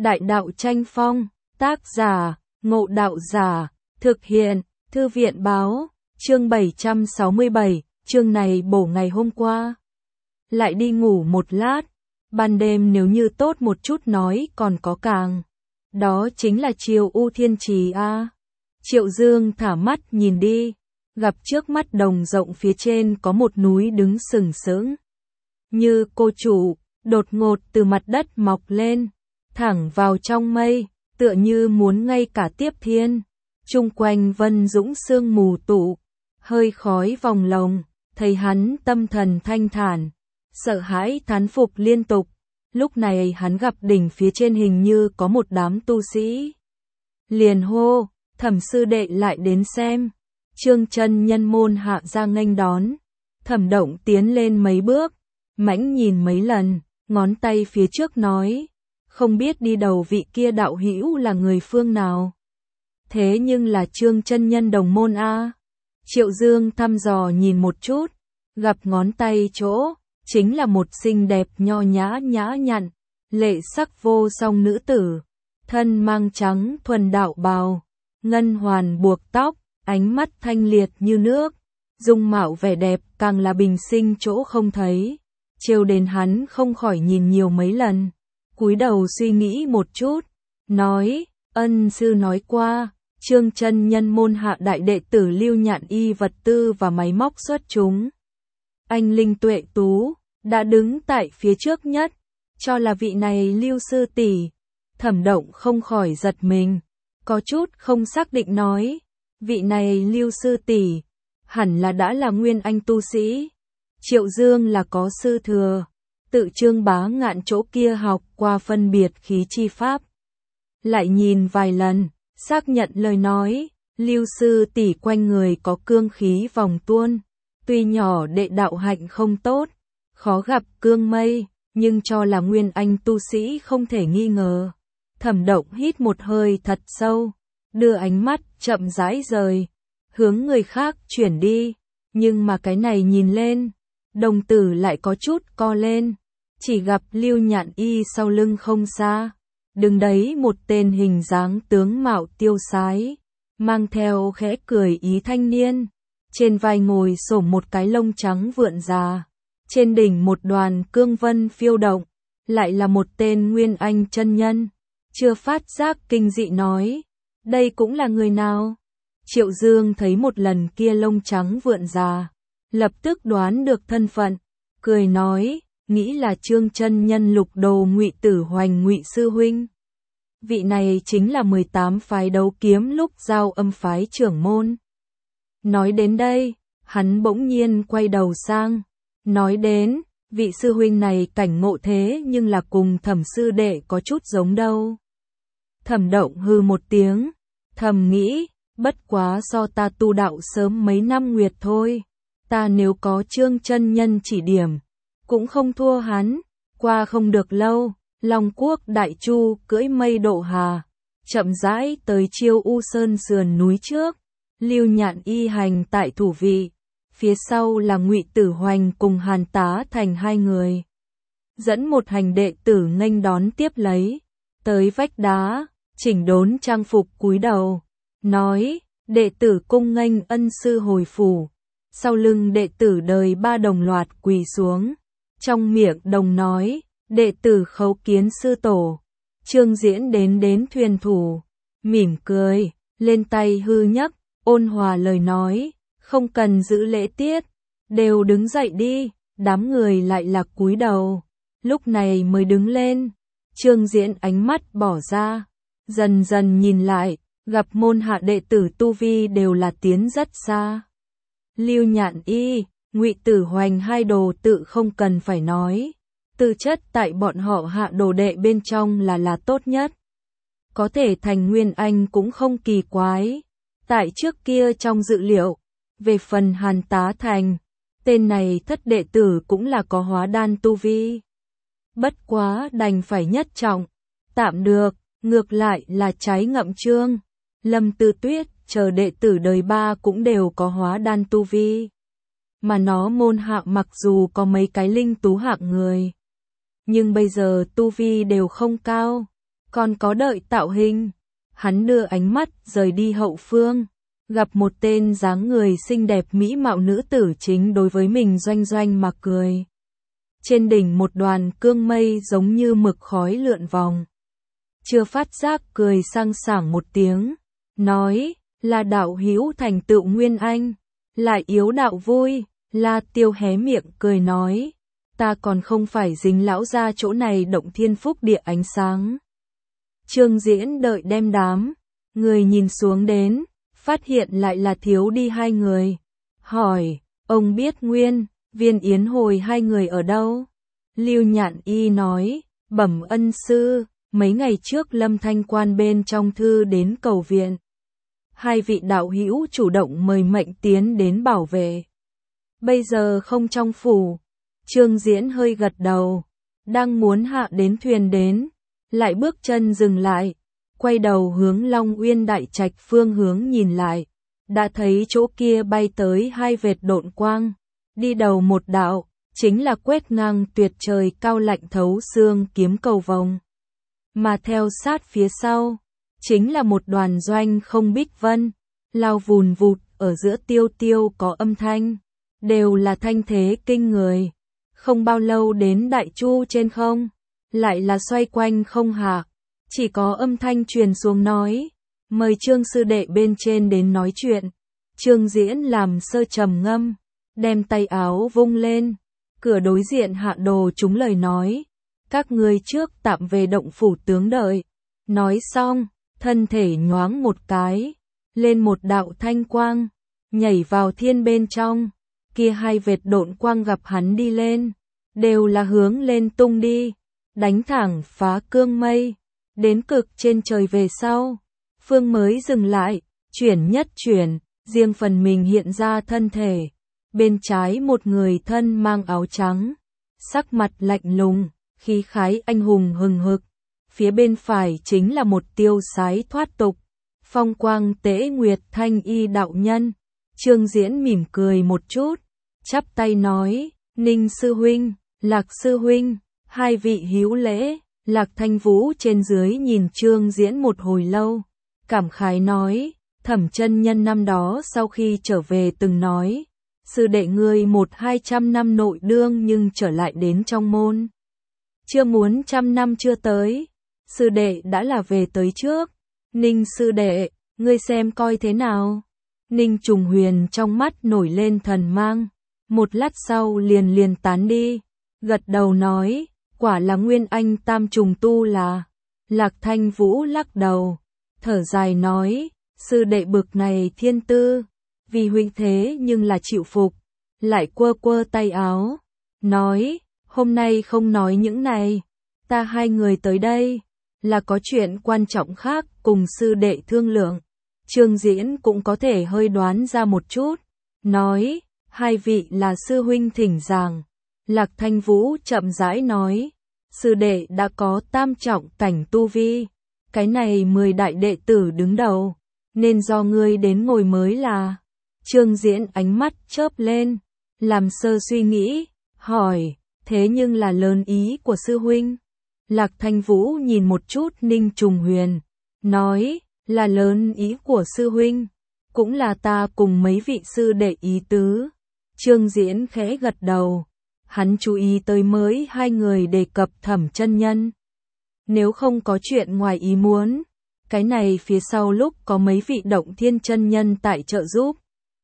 Đại đạo tranh phong, tác giả, Ngộ Đạo Giả, thực hiện, Thư viện báo, chương 767, chương này bổ ngày hôm qua. Lại đi ngủ một lát, ban đêm nếu như tốt một chút nói còn có càng. Đó chính là Triều U Thiên Trì a. Triệu Dương thả mắt nhìn đi, gặp trước mắt đồng rộng phía trên có một núi đứng sừng sững. Như cô chủ, đột ngột từ mặt đất mọc lên, thẳng vào trong mây, tựa như muốn ngay cả tiếp thiên. Chung quanh vân dũng sương mù tụ, hơi khói vòng lồng, thấy hắn tâm thần thanh thản, sợ hãi thán phục liên tục. Lúc này hắn gặp đỉnh phía trên hình như có một đám tu sĩ. Liền hô, Thẩm sư đệ lại đến xem. Trương chân nhân môn hạ ra nghênh đón. Thẩm Động tiến lên mấy bước, mãnh nhìn mấy lần, ngón tay phía trước nói, không biết đi đầu vị kia đạo hữu là người phương nào. Thế nhưng là Trương chân nhân đồng môn a. Triệu Dương thăm dò nhìn một chút, gặp ngón tay chỗ, chính là một xinh đẹp nho nhã nhã nhặn, lệ sắc vô song nữ tử, thân mang trắng thuần đạo bào, ngân hoàn buộc tóc, ánh mắt thanh liệt như nước, dung mạo vẻ đẹp càng là bình sinh chỗ không thấy. Trêu đến hắn không khỏi nhìn nhiều mấy lần, cúi đầu suy nghĩ một chút, nói, ân sư nói qua, Trương chân nhân môn hạ đại đệ tử Lưu Nhạn y vật tư và máy móc xuất chúng. Anh linh tuệ tú, đã đứng tại phía trước nhất, cho là vị này Lưu sư tỷ. Thẩm Động không khỏi giật mình, có chút không xác định nói, vị này Lưu sư tỷ, hẳn là đã là nguyên anh tu sĩ. Triệu Dương là có sư thừa, tự Trương Bá Ngạn chỗ kia học qua phân biệt khí chi pháp. Lại nhìn vài lần, xác nhận lời nói, Lưu sư tỷ quanh người có cương khí vòng tuôn, tuy nhỏ đệ đạo hạnh không tốt, khó gặp cương mây, nhưng cho là nguyên anh tu sĩ không thể nghi ngờ. Thẩm Động hít một hơi thật sâu, đưa ánh mắt chậm rãi rời, hướng người khác chuyển đi, nhưng mà cái này nhìn lên, đồng tử lại có chút co lên, chỉ gặp Lưu Nhạn y sau lưng không xa, đứng đấy một tên hình dáng tướng mạo tiêu sái, mang theo khẽ cười ý thanh niên, trên vai ngồi xổm một cái lông trắng vượn già, trên đỉnh một đoàn cương vân phiêu động, lại là một tên nguyên anh chân nhân. Chưa phát giác kinh dị nói, đây cũng là người nào? Triệu Dương thấy một lần kia lông trắng vượn già, lập tức đoán được thân phận, cười nói, nghĩ là Trương chân nhân Lục Đồ Ngụy Tử Hoành Ngụy sư huynh. Vị này chính là 18 phái đấu kiếm lúc giao âm phái trưởng môn. Nói đến đây, hắn bỗng nhiên quay đầu sang, nói đến, vị sư huynh này cảnh ngộ thế nhưng là cùng Thẩm sư đệ có chút giống đâu. Thẩm Động hư một tiếng, thầm nghĩ, bất quá so ta tu đạo sớm mấy năm nguyệt thôi, ta nếu có Trương chân nhân chỉ điểm, cũng không thua hắn. Qua không được lâu, Long Quốc Đại Chu cưỡi mây độ hà, chậm rãi tới Chiêu U Sơn sườn núi trước, Lưu Nhạn y hành tại thủ vị, phía sau là Ngụy Tử Hoành cùng Hàn Tá Thành hai người. Dẫn một hành đệ tử nghênh đón tiếp lấy, tới vách đá, chỉnh đốn trang phục cúi đầu, nói, đệ tử cung nghênh ân sư hồi phủ. Sau lưng đệ tử đời ba đồng loạt quỳ xuống, trong miệng đồng nói, đệ tử khấu kiến sư tổ. Trương Diễn đến thuyền thủ, mỉm cười, lên tay hư nhấc, ôn hòa lời nói, không cần giữ lễ tiết, đều đứng dậy đi. Đám người lại là cúi đầu, lúc này mới đứng lên. Trương Diễn ánh mắt bỏ ra, dần dần nhìn lại, gặp môn hạ đệ tử tu vi đều là tiến rất xa. Lưu Nhạn y, Ngụy Tử Hoành hai đồ tự không cần phải nói, tư chất tại bọn họ hạ đồ đệ bên trong là tốt nhất. Có thể thành nguyên anh cũng không kỳ quái. Tại trước kia trong dự liệu, về phần Hàn Tá Thành, tên này thất đệ tử cũng là có hóa đan tu vi. Bất quá đành phải nhất trọng, tạm được, ngược lại là trái ngậm chương. Lâm Tư Tuyết chờ đệ tử đời ba cũng đều có hóa đan tu vi. Mà nó môn hạ mặc dù có mấy cái linh tú hạng người, nhưng bây giờ tu vi đều không cao, còn có đợi tạo hình. Hắn đưa ánh mắt rời đi hậu phương, gặp một tên dáng người xinh đẹp mỹ mạo nữ tử chính đối với mình doanh doanh mà cười. Trên đỉnh một đoàn cương mây giống như mực khói lượn vòng. Chưa phát giác cười sang sảng một tiếng, nói, là đạo hữu thành tựu nguyên anh, lại yếu đạo vui. La Tiêu hé miệng cười nói, ta còn không phải dính lão ra chỗ này động thiên phúc địa ánh sáng. Trương Diễn đợi đem đám người nhìn xuống đến, phát hiện lại là thiếu đi hai người. Hỏi, ông biết Nguyên, Viên Yến hồi hai người ở đâu? Lưu Nhạn Y nói, bẩm ân sư, mấy ngày trước Lâm Thanh Quan bên trong thư đến cầu viện. Hai vị đạo hữu chủ động mời mệnh tiến đến bảo vệ. Bây giờ không trong phủ. Trương Diễn hơi gật đầu, đang muốn hạ đến thuyền đến, lại bước chân dừng lại, quay đầu hướng Long Uyên Đại Trạch phương hướng nhìn lại, đã thấy chỗ kia bay tới hai vệt độn quang, đi đầu một đạo, chính là quét ngang tuyệt trời cao lạnh thấu xương kiếm cầu vồng. Mà theo sát phía sau, chính là một đoàn doanh không bích vân, lao vùn vụt ở giữa tiêu tiêu có âm thanh, đều là thanh thế kinh người. Không bao lâu đến đại chu trên không, lại là xoay quanh không hạ, chỉ có âm thanh truyền xuống nói, mời Trương sư đệ bên trên đến nói chuyện. Trương Diễn làm sơ trầm ngâm, đem tay áo vung lên, cửa đối diện hạ đồ chúng lời nói, các ngươi trước tạm về động phủ tướng đợi. Nói xong, thân thể nhoáng một cái, lên một đạo thanh quang, nhảy vào thiên bên trong, kia hai vệt độn quang gặp hắn đi lên, đều là hướng lên tung đi, đánh thẳng phá cương mây, đến cực trên trời về sau, phương mới dừng lại, chuyển nhất chuyển, riêng phần mình hiện ra thân thể, bên trái một người thân mang áo trắng, sắc mặt lạnh lùng, khí khái anh hùng hừng hực, phía bên phải chính là một tiêu sái thoát tục, phong quang tế nguyệt thanh y đạo nhân. Trương Diễn mỉm cười một chút, chắp tay nói, Ninh sư huynh, Lạc sư huynh, hai vị hữu lễ. Lạc Thanh Vũ trên dưới nhìn Trương Diễn một hồi lâu, cảm khái nói, Thẩm chân nhân năm đó sau khi trở về từng nói, sư đệ ngươi 100-200 năm nội đương nhưng trở lại đến trong môn. Chưa muốn 100 năm chưa tới, sư đệ đã là về tới trước. Ninh sư đệ, ngươi xem coi thế nào? Ninh Trùng Huyền trong mắt nổi lên thần mang, một lát sau liền tán đi, gật đầu nói, quả là Nguyên Anh tam trùng tu là. Lạc Thanh Vũ lắc đầu, thở dài nói, sư đệ bực này thiên tư, vì huynh thế nhưng là chịu phục, lại quơ quơ tay áo, nói, hôm nay không nói những này, ta hai người tới đây, là có chuyện quan trọng khác cùng sư đệ thương lượng. Trương Diễn cũng có thể hơi đoán ra một chút, nói, hai vị là sư huynh thỉnh giảng. Lạc Thanh Vũ chậm rãi nói, sư đệ đã có tam trọng cảnh tu vi, cái này 10 đại đệ tử đứng đầu, nên do ngươi đến ngồi mới là. Trương Diễn ánh mắt chớp lên, làm sơ suy nghĩ, hỏi, thế nhưng là lớn ý của sư huynh. Lạc Thanh Vũ nhìn một chút Ninh Trùng Huyền, nói, là lớn ý của sư huynh, cũng là ta cùng mấy vị sư đệ ý tứ. Trương Diễn khẽ gật đầu, hắn chú ý tới mới hai người đề cập Thẩm chân nhân. Nếu không có chuyện ngoài ý muốn, cái này phía sau lúc có mấy vị động thiên chân nhân tại trợ giúp.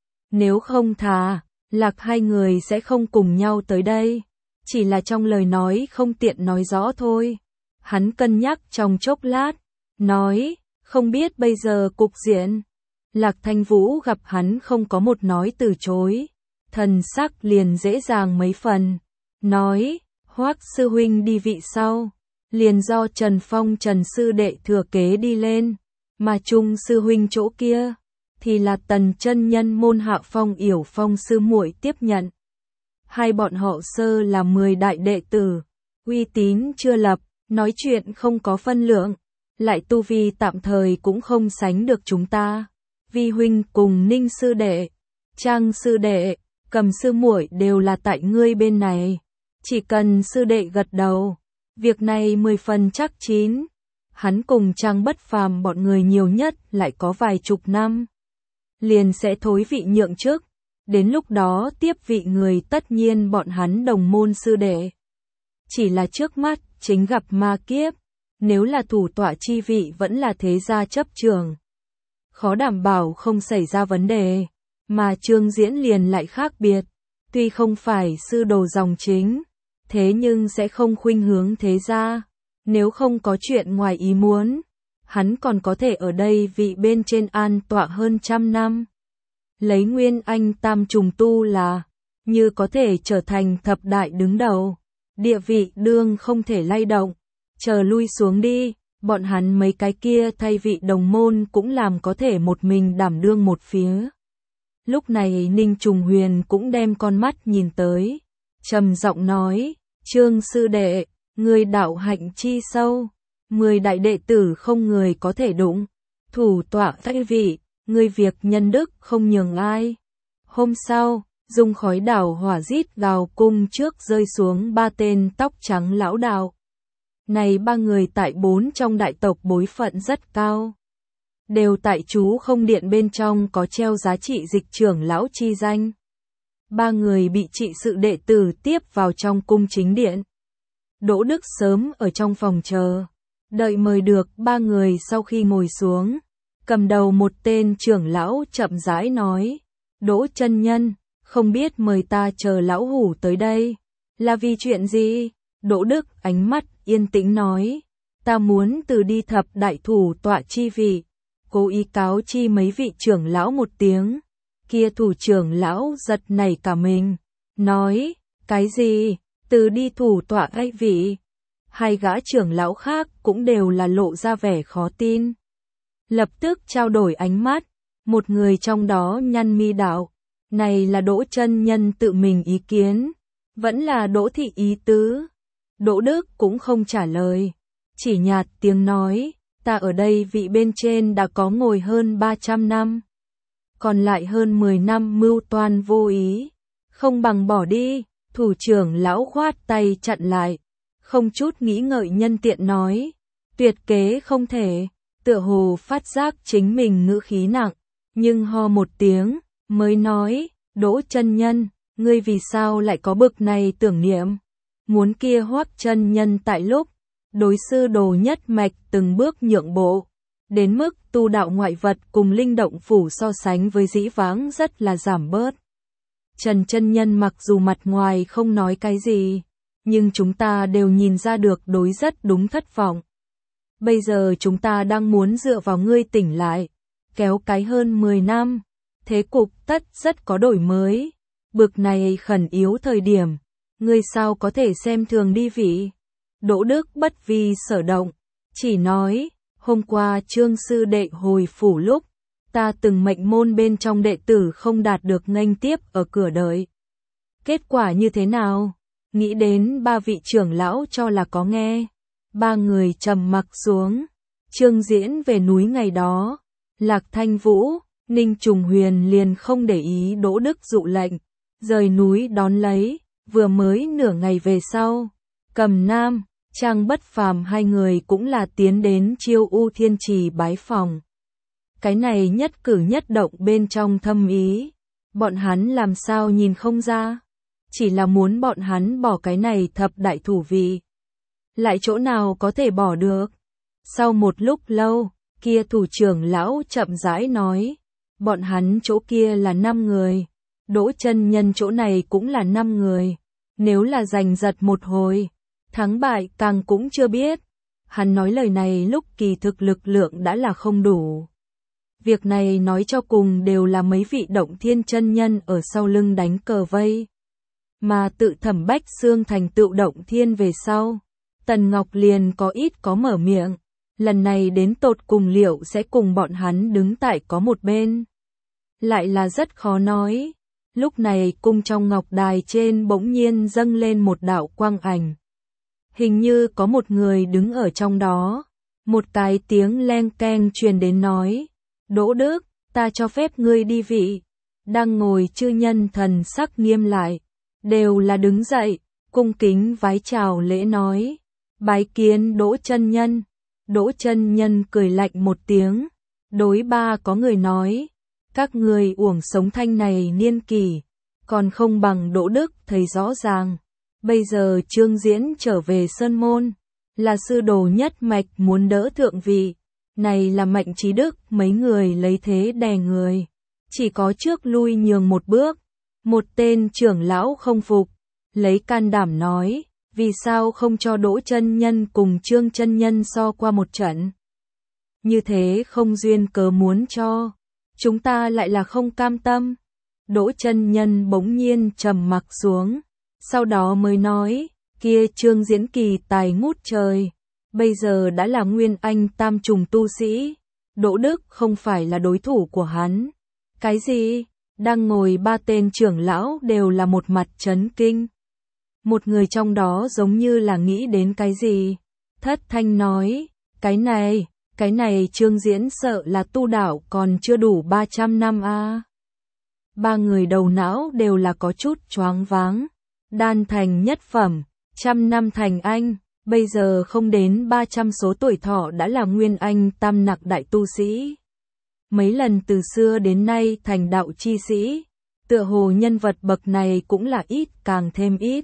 Nếu không thà, Lạc hai người sẽ không cùng nhau tới đây, chỉ là trong lời nói không tiện nói rõ thôi. Hắn cân nhắc trong chốc lát, nói, không biết bây giờ cục diện. Lạc Thanh Vũ gặp hắn không có một nói từ chối, thần sắc liền dễ dàng mấy phần, nói, Hoắc sư huynh đi vị sau, liền do Trần Phong Trần sư đệ thừa kế đi lên, mà Trung sư huynh chỗ kia thì là Tần chân nhân môn Hạ Phong Yểu Phong sư muội tiếp nhận. Hai bọn họ sơ là 10 đại đệ tử, uy tín chưa lập, nói chuyện không có phân lượng, lại tu vi tạm thời cũng không sánh được chúng ta. Vi huynh cùng Ninh sư đệ, Trang sư đệ, Cầm sư muội đều là tại ngươi bên này, chỉ cần sư đệ gật đầu, việc này 10 phần chắc chín. hắn cùng Trang Bất Phàm bọn người nhiều nhất lại có vài chục năm. Liền sẽ thối vị nhượng chức, đến lúc đó tiếp vị người tất nhiên bọn hắn đồng môn sư đệ. Chỉ là trước mắt, chính gặp ma kiếp, nếu là thủ tọa chi vị vẫn là thế gia chấp trường. Khó đảm bảo không xảy ra vấn đề, mà Trương Diễn liền lại khác biệt, tuy không phải sư đồ dòng chính, thế nhưng sẽ không khuynh hướng thế gia, nếu không có chuyện ngoài ý muốn, hắn còn có thể ở đây vị bên trên an tọa hơn 100 năm. Lấy Nguyên Anh tam trùng tu là, như có thể trở thành thập đại đứng đầu, địa vị đương không thể lay động, chờ lui xuống đi, bọn hắn mấy cái kia thay vị đồng môn cũng làm có thể một mình đảm đương một phía. Lúc này Ninh Trùng Huyền cũng đem con mắt nhìn tới, trầm giọng nói, Trương sư đệ, người đạo hạnh chi sâu, 10 đại đệ tử không người có thể đụng, thủ tọa thay vị, người việc nhân đức không nhường ai. Hôm sau, dung khói đảo hỏa rít gào cung trước rơi xuống 3 tên tóc trắng lão đạo. Này 3 người tại 4 trong đại tộc bối phận rất cao. Đều tại chú không điện bên trong có treo giá trị dịch trưởng lão chi danh. 3 người bị trị sự đệ tử tiếp vào trong cung chính điện. Đỗ Đức sớm ở trong phòng chờ, đợi mời được 3 người sau khi ngồi xuống. Cầm đầu một tên trưởng lão chậm rãi nói, Đỗ chân nhân, không biết mời ta chờ lão hủ tới đây, là vì chuyện gì? Đỗ Đức ánh mắt yên tĩnh nói, ta muốn từ đi thập đại thủ tọa chi vị, cố ý cáo chi mấy vị trưởng lão một tiếng. Kia thủ trưởng lão giật nảy cả mình, nói, cái gì, từ đi thủ tọa ai vị? Hai gã trưởng lão khác cũng đều là lộ ra vẻ khó tin. Lập tức trao đổi ánh mắt, một người trong đó nhăn mi đạo, này là Đỗ chân nhân tự mình ý kiến, vẫn là Đỗ thị ý tứ. Đỗ Đức cũng không trả lời, chỉ nhạt tiếng nói, ta ở đây vị bên trên đã có ngồi hơn 300 năm, còn lại hơn 10 năm mưu toan vô ý, không bằng bỏ đi. Thủ trưởng lão khoát tay chặn lại, không chút nghĩ ngợi nhân tiện nói, tuyệt kế không thể. Tựa hồ phát giác chính mình ngữ khí nặng, nhưng ho một tiếng, mới nói, Đỗ chân nhân, ngươi vì sao lại có bực này tưởng niệm? Muốn kia Hoắc chân nhân tại lúc, đối sư đồ nhất mạch từng bước nhượng bộ, đến mức tu đạo ngoại vật cùng linh động phủ so sánh với dĩ vãng rất là giảm bớt. Trần chân nhân mặc dù mặt ngoài không nói cái gì, nhưng chúng ta đều nhìn ra được đối rất đúng thất vọng. Bây giờ chúng ta đang muốn dựa vào ngươi tỉnh lại, kéo cái hơn 10 năm, thế cục tất rất có đổi mới. Bực này khẩn yếu thời điểm, ngươi sao có thể xem thường đi vị? Đỗ Đức bất vi sở động, chỉ nói, hôm qua Trương sư đệ hồi phủ lúc, ta từng mệnh môn bên trong đệ tử không đạt được nghênh tiếp ở cửa đợi. Kết quả như thế nào? Nghĩ đến 3 vị trưởng lão cho là có nghe. 3 người trầm mặc xuống. Trương Diễn về núi ngày đó, Lạc Thanh Vũ, Ninh Trùng Huyền liền không để ý Đỗ Đức dụ lệnh, rời núi đón lấy, vừa mới nửa ngày về sau, Cầm Nam, Trang Bất Phàm hai người cũng là tiến đến Chiêu U Thiên Trì bái phòng. Cái này nhất cử nhất động bên trong thâm ý, bọn hắn làm sao nhìn không ra, chỉ là muốn bọn hắn bỏ cái này thập đại thủ vị. Lại chỗ nào có thể bỏ được? Sau một lúc lâu, kia thủ trưởng lão chậm rãi nói, bọn hắn chỗ kia là 5 người, Đỗ chân nhân chỗ này cũng là 5 người, nếu là giành giật một hồi, thắng bại càng cũng chưa biết. Hắn nói lời này lúc kỳ thực lực lượng đã là không đủ. Việc này nói cho cùng đều là mấy vị động thiên chân nhân ở sau lưng đánh cờ vây. Mà tự Thẩm Bách Xương thành tựu động thiên về sau, Tần Ngọc liền có ít có mở miệng, lần này đến tột cùng liệu sẽ cùng bọn hắn đứng tại có một bên. Lại là rất khó nói. Lúc này cung trong ngọc đài trên bỗng nhiên dâng lên một đạo quang ảnh. Hình như có một người đứng ở trong đó. Một cái tiếng leng keng truyền đến nói, Đỗ Đức, ta cho phép ngươi đi vị. Đang ngồi chư nhân thần sắc nghiêm lại, đều là đứng dậy, cung kính vái chào lễ nói, bái kiến Đỗ chân nhân. Đỗ Chân Nhân cười lạnh một tiếng, đối ba có người nói, các người uổng sống thanh này niên kỷ, còn không bằng Đỗ Đức thấy rõ ràng. Bây giờ Trương Diễn trở về Sơn Môn, là sư đồ nhất mạch muốn đỡ thượng vị, này là Mạnh Chí Đức mấy người lấy thế đè người, chỉ có trước lui nhường một bước. Một tên trưởng lão không phục, lấy can đảm nói, vì sao không cho Đỗ Chân Nhân cùng Trương Chân Nhân so qua một trận? Như thế không duyên cớ muốn cho, chúng ta lại là không cam tâm. Đỗ Chân Nhân bỗng nhiên trầm mặc xuống, sau đó mới nói, kia Trương Diễn kỳ tài ngút trời, bây giờ đã là nguyên anh tam trùng tu sĩ, Đỗ Đức không phải là đối thủ của hắn. Cái gì? Đang ngồi ba tên trưởng lão đều là một mặt chấn kinh. Một người trong đó giống như là nghĩ đến cái gì. Thất thanh nói, cái này Trương Diễn sợ là tu đạo còn chưa đủ 300 năm a. Ba người đầu não đều là có chút choáng váng. Đan thành nhất phẩm, 100 năm thành anh, bây giờ không đến 300 số tuổi thọ đã là nguyên anh tam nặc đại tu sĩ. Mấy lần từ xưa đến nay thành đạo chi sĩ, tựa hồ nhân vật bậc này cũng là ít càng thêm ít.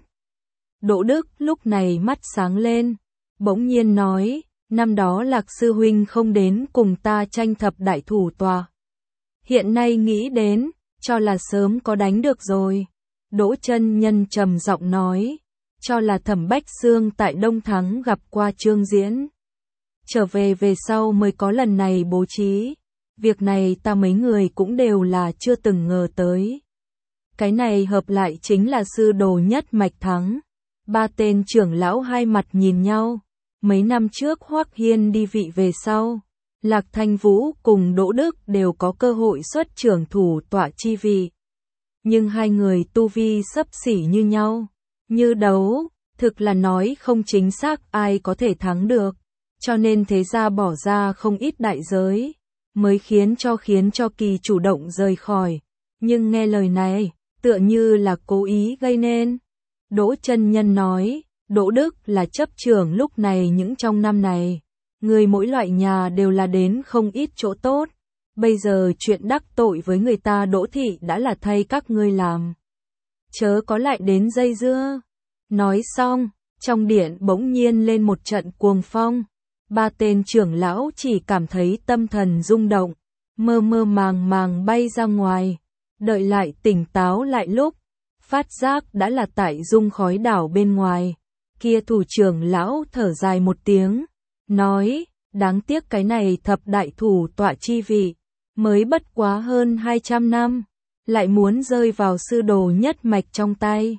Đỗ Đức lúc này mắt sáng lên, bỗng nhiên nói, năm đó Lạc sư huynh không đến cùng ta tranh thập đại thủ tòa. Hiện nay nghĩ đến, cho là sớm có đánh được rồi. Đỗ Chân Nhân trầm giọng nói, cho là Thẩm Bách Xương tại Đông Thắng gặp qua Trương Diễn. Trở về sau mới có lần này bố trí. Việc này ta mấy người cũng đều là chưa từng ngờ tới. Cái này hợp lại chính là sư đồ nhất mạch thắng. Ba tên trưởng lão hai mặt nhìn nhau. Mấy năm trước Hoắc Hiên đi vị về sau, Lạc Thanh Vũ cùng Đỗ Đức đều có cơ hội xuất trưởng thủ tọa chi vị. Nhưng hai người tu vi xấp xỉ như nhau, như đấu, thực là nói không chính xác ai có thể thắng được. Cho nên thế gia bỏ ra không ít đại giới, mới khiến cho Kỳ chủ động rời khỏi. Nhưng nghe lời này, tựa như là cố ý gây nên. Đỗ Chân Nhân nói, Đỗ Đức là chấp trưởng lúc này những trong năm này, người mỗi loại nhà đều là đến không ít chỗ tốt. Bây giờ chuyện đắc tội với người ta Đỗ thị đã là thay các ngươi làm, chớ có lại đến dây dưa. Nói xong, trong điện bỗng nhiên lên một trận cuồng phong. Ba tên trưởng lão chỉ cảm thấy tâm thần rung động, mơ mơ màng màng bay ra ngoài. Đợi lại tỉnh táo lại lúc, phát giác đã là tại dung khói đảo bên ngoài. Kia thủ trưởng lão thở dài một tiếng, nói, đáng tiếc cái này thập đại thủ tọa chi vị, mới bất quá hơn 200 năm, lại muốn rơi vào sư đồ nhất mạch trong tay.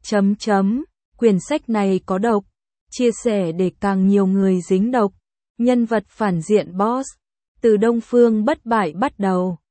Quyển sách này có độc, chia sẻ để càng nhiều người dính độc. Nhân vật phản diện boss, từ Đông Phương bất bại bắt đầu.